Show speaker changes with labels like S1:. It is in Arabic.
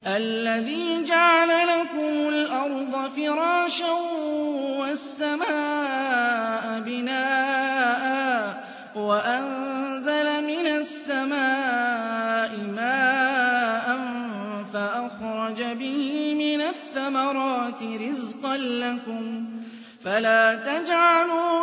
S1: الَّذِي جَعَلَ لَكُمُ الْأَرْضَ فِرَاشًا وَالسَّمَاءَ بِنَاءً وَأَنزَلَ مِنَ السَّمَاءِ مَاءً فَأَخْرَجَ بِهِ مِنَ الثَّمَرَاتِ رِزْقًا لَّكُمْ فَلَا تَجْعَلُوا